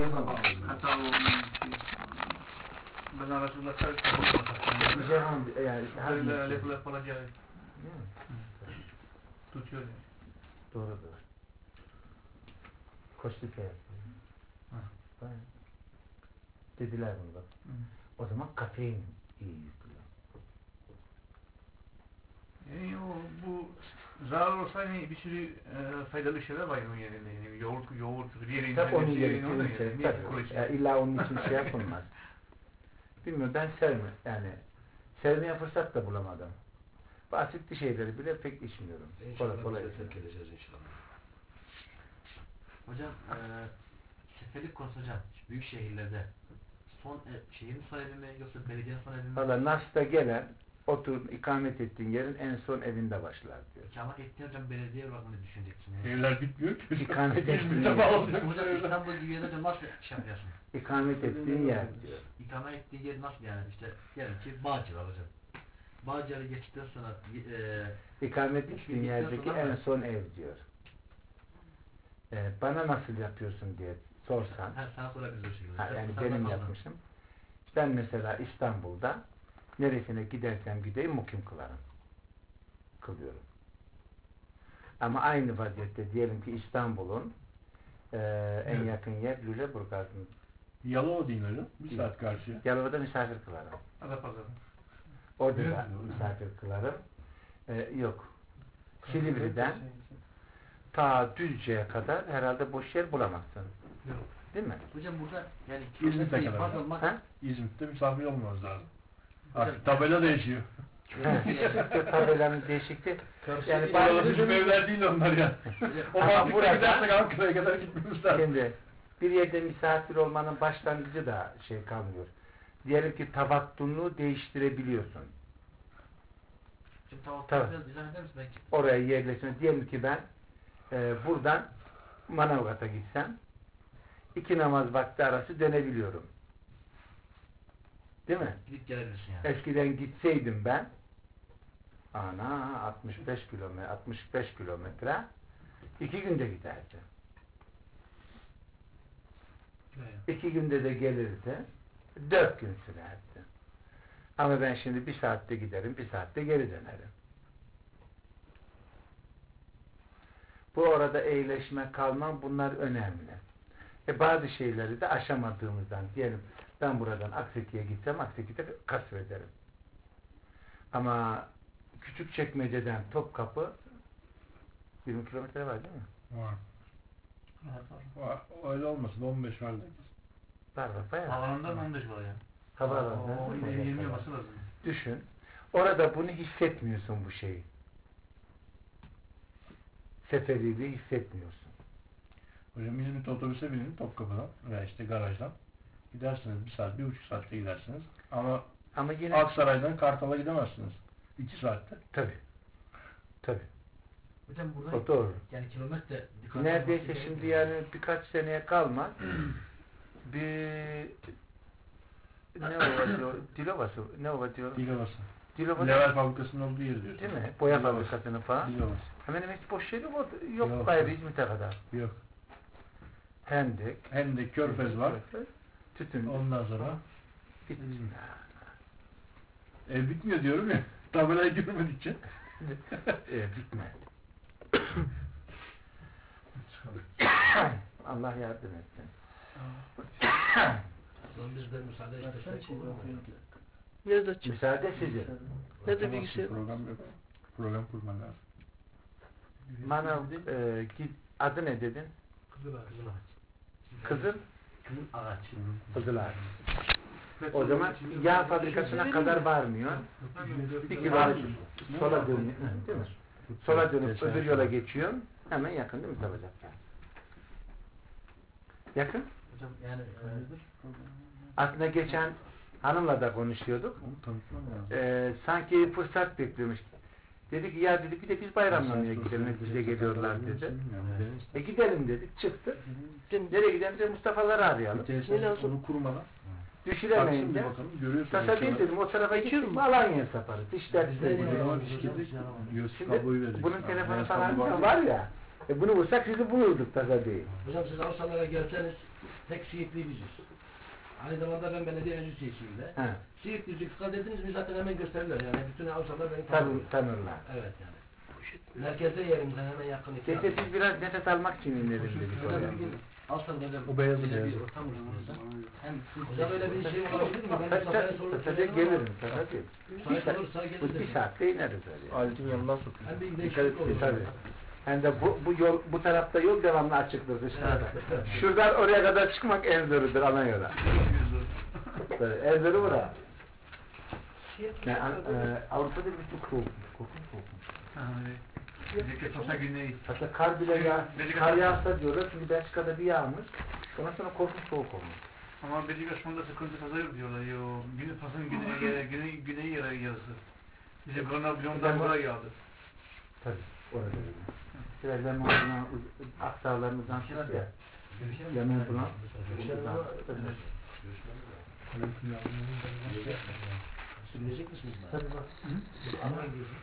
hata olmuyor. Ben arasında karıştırdım. Yani alakalı yapılacak. Tutuyor yani. Doğrudur. Koştuk ya. Dediler bunu bak. O zaman kafein iyi yüklüyor. Yani bu zarar olsa hani bir sürü faydalı şeyler var onun yerinde. Yani yoğurt, tabii onun yerinde. İlla onun için şey yapılmaz. Bilmiyorum, ben sevmeye fırsat da bulamadım. Bu asitli şeyleri bile pek içmiyorum. Kolay geleceğiz inşallah. Hocam seferlik konusu hocam büyük şehirlerde şehrin son evi mi yoksa belediyenin son evi mi? Valla Nas'ta gelen oturup ikamet ettiğin yerin en son evinde başlar diyor. İkamet ettiğin hocam belediye olarak mı düşüneceksin? Evler bitmiyor ki. İkamet ettiğin yer. Hocam İstanbul gibi yerde nasıl şey yapıyorsun? İkamet ettiğin yer diyor. İkamet ettiğin yer nasıl yani işte diyelim ki Bağcılar hocam. Bağcılar'ı geçtikten sonra ikamet ettiğin yerdeki en son ev diyor. Bana nasıl yapıyorsun diye sorsan. Sana sorabiliriz o şekilde. Yani benim yapmışım. Ben mesela İstanbul'da neresine gidersem gideyim mukim kılıyorum. Ama aynı vaziyette diyelim ki İstanbul'un en yakın yer Lüleburgaz'ın. Yalova değil hocam. Bir saat karşıya. Yalova'da misafir kılarım. Adapazarı. Orada da misafir kılarım. Yok. Silivri'den ta Düzce'ye kadar herhalde boş yer bulamazsın. Yok. Değil mi? Hocam burada yani İzmit'e kadar. İzmit'te misafir olmamız lazım. Artık tabela değişiyor. Tabelanın değişikliği. Yani bizim evler değil onlar ya. O mantıkla gidersek Ankara'ya kadar gitmemiz lazım. Şimdi bir yerde misafir olmanın başlangıcı da şey kalmıyor. Diyelim ki tabaktunu değiştirebiliyorsun. Şimdi tabaktunu biraz düzen eder misin belki? Oraya yerleşme. Diyelim ki ben buradan Manavgat'a gitsem 2 namaz vakti arası dönebiliyorum. Değil mi? Gidip gelebilirsin yani. Eskiden gitseydim ben 65 kilometre 2 günde giderdi. 2 günde de gelirdi. 4 gün sürerdi. Ama ben şimdi 1 saatte giderim, 1 saatte geri dönerim. Bu orada eğleşme, kalma, bunlar önemli. Bazı şeyleri de aşamadığımızdan, diyelim ben buradan Akseki'ye gitsem Akseki'de kasvederim. Ama Küçükçekmece'den Topkapı 20 kilometre var değil mi? Var. Öyle olmasın, 15 var. Var bayağı. Havaalanından 15 var ya. Havaalanından 20 yapması lazım. Düşün. Orada bunu hissetmiyorsun bu şeyi. Seferiliği hissetmiyorsun. Hocam İzmit otobüse binin Topkapı'dan veya işte garajdan. Gidersiniz 1 saat, 1,5 saatte gidersiniz. Ama yine Aksaray'dan Kartal'a gidemezsiniz. 2 saatte. Tabii. Hocam burada o doğru. Yani kilometre neredeyse şimdi yani birkaç seneye kalmaz. Bir ne ova diyor? Dilovası. Ne ova diyor? Dilovası. Level fabrikasının olduğu yer diyor. Değil mi? Boya fabrikasının falan. Dilovası. Hemen hiç boş yeri yok gayrı İzmit'e kadar. Yok. Hendek, Körfez var. Tütün. Ondan sonra ev bitmiyor diyorum ya. Tabelayı görmedikçe. Bitme. Allah yardım etsin. Biz de müsaade istesek olur mu? Nerede açayım? Müsaade sizin. Nerede bilgisayar? Program yok. Program kurman lazım. Manav adı ne dedin? Kızıl ağaç. Kızıl ağaç. O zaman yağ fabrikasına kadar varmıyor. Bir kilo sola dönüyor. Değil mi? Sola dönüp öbür yola geçiyor. Hemen yakın değil mi Sabacak? Yakın. Hocam yani aslında geçen hanımla da konuşuyorduk. Sanki fırsat bekliyormuş. Dedi ki ya dedi bir de biz bayramlamaya gidelim. Bize geliyorlar dedi. Gidelim dedik. Çıktık. Nereye gidelim de Mustafa'ları arayalım. Onu kurmadan. Düşüremeyince kasa değil dedim. O tarafa gittik mi Alanya'ya saparız. İşler Şimdi bunun telefonu falan var ya. Bunu bulsak sizi bulurduk tasa değil. Hocam siz Arsalara gelseniz tek Siirtli biziz. Aynı zamanda ben belediye meclisiyim de. He. Siirt müzik dediniz mi zaten hemen gösterirler yani. Bütün Avrupa'da beni Tanırlar. Evet yani. Merkezde yerimden hemen yakın. Peki biz biraz nefes almak için inelim dedik oraya. Alsan dedim. O beyazı böyle beyazı. bir ortam oluşturursa. Hem hocam öyle bir şey olabilir mi? Ben bu sefere sorulur. Tabii gelirim. Tabii. Müsait olursa Bu gelir. bir saatte ineriz oraya. Aletin yanından sokuyor. Hem bir Dikkat değişiklik olur. et tabii. Hem de bu yol, bu tarafta yol devamlı açıktır dışarıda. Şuradan oraya kadar çıkmak en zorudur ana yola. En zoru bura. Yani, Avrupa'da bir çok korkunç. Belçika güney. Hatta kar bile kar yağsa diyorlar, şimdi Belçika'da bir yağmış, ondan sonra korkunç soğuk olmuş. Ama Belçika şu anda sıkıntı fazla yok diyorlar. Güney pasın güney yarısı. Bize Grenoble buraya yağdı. Tabii, orada öyle. Biraz Lemon Blanc aktarlarımızdan çıktı ya. Lemon Blanc. Bilecek misiniz? Tabii bak. Ama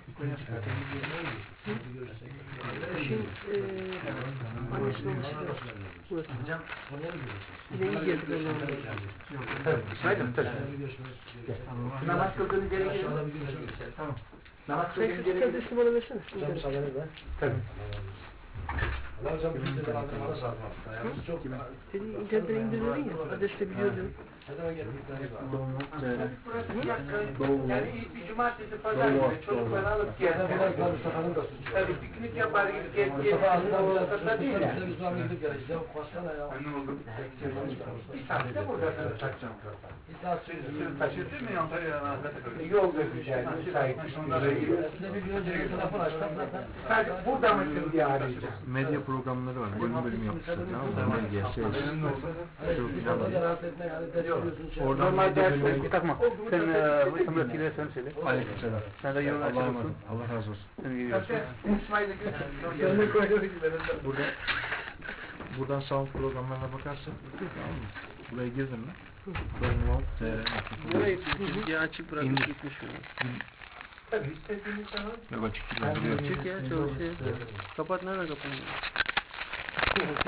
Burası. Hocam İleri geldik ondan. Tabii, tabii. Namaz kıldığını geri gelin. Tamam. Namaz Sen kıldığını şu geri gelin. kendisini bana versene. Tabii. Hocam bütün de aldırmanız lazım. Yani çok Dedi internetten indirdin ya. Adresi biliyordum. ne zaman geldikleriniz var. Burası yakın. Yani ilk bir cumartesi pazar günü çocukları alıp gelsin. Mustafa'nın da suçu. Tabii piknik yapar gibi Mustafa gezdiğiniz aslında biraz ortada değil Biz yani. de biz var gidip geliriz. Ya baksana ya. ne oldu? Bir saatte buradasınız takacağım. Bir saat sürüyor. Taşıtıyor mu Antalya'ya? Yol da güzel, müsait. Size bir gün önce telefon açtım zaten. Sadece burada mısın diye arayacağım. Medya programları var. Bölüm bölüm yapmışlar. Tamam mı? Medya, şey. Siz orada da rahatsız etmeyin. Hani ders veriyorsunuz. şey Oradan Normal medya bölümü dersi takma. Sen Emret'iyle sen söyle. Aleykümselam. Sen de yolunu açar mısın? Allah razı olsun. Sen geliyorsun. İsmail'e götür. Buradan sound programlarına bakarsın. Tamam mı? Buraya girdin mi? Download TR. Burayı diye açık bırakmış gitmiş. Tabii istediğiniz zaman. Yok açık değil. Açık ya çalışıyor. Kapat nerede kapanıyor?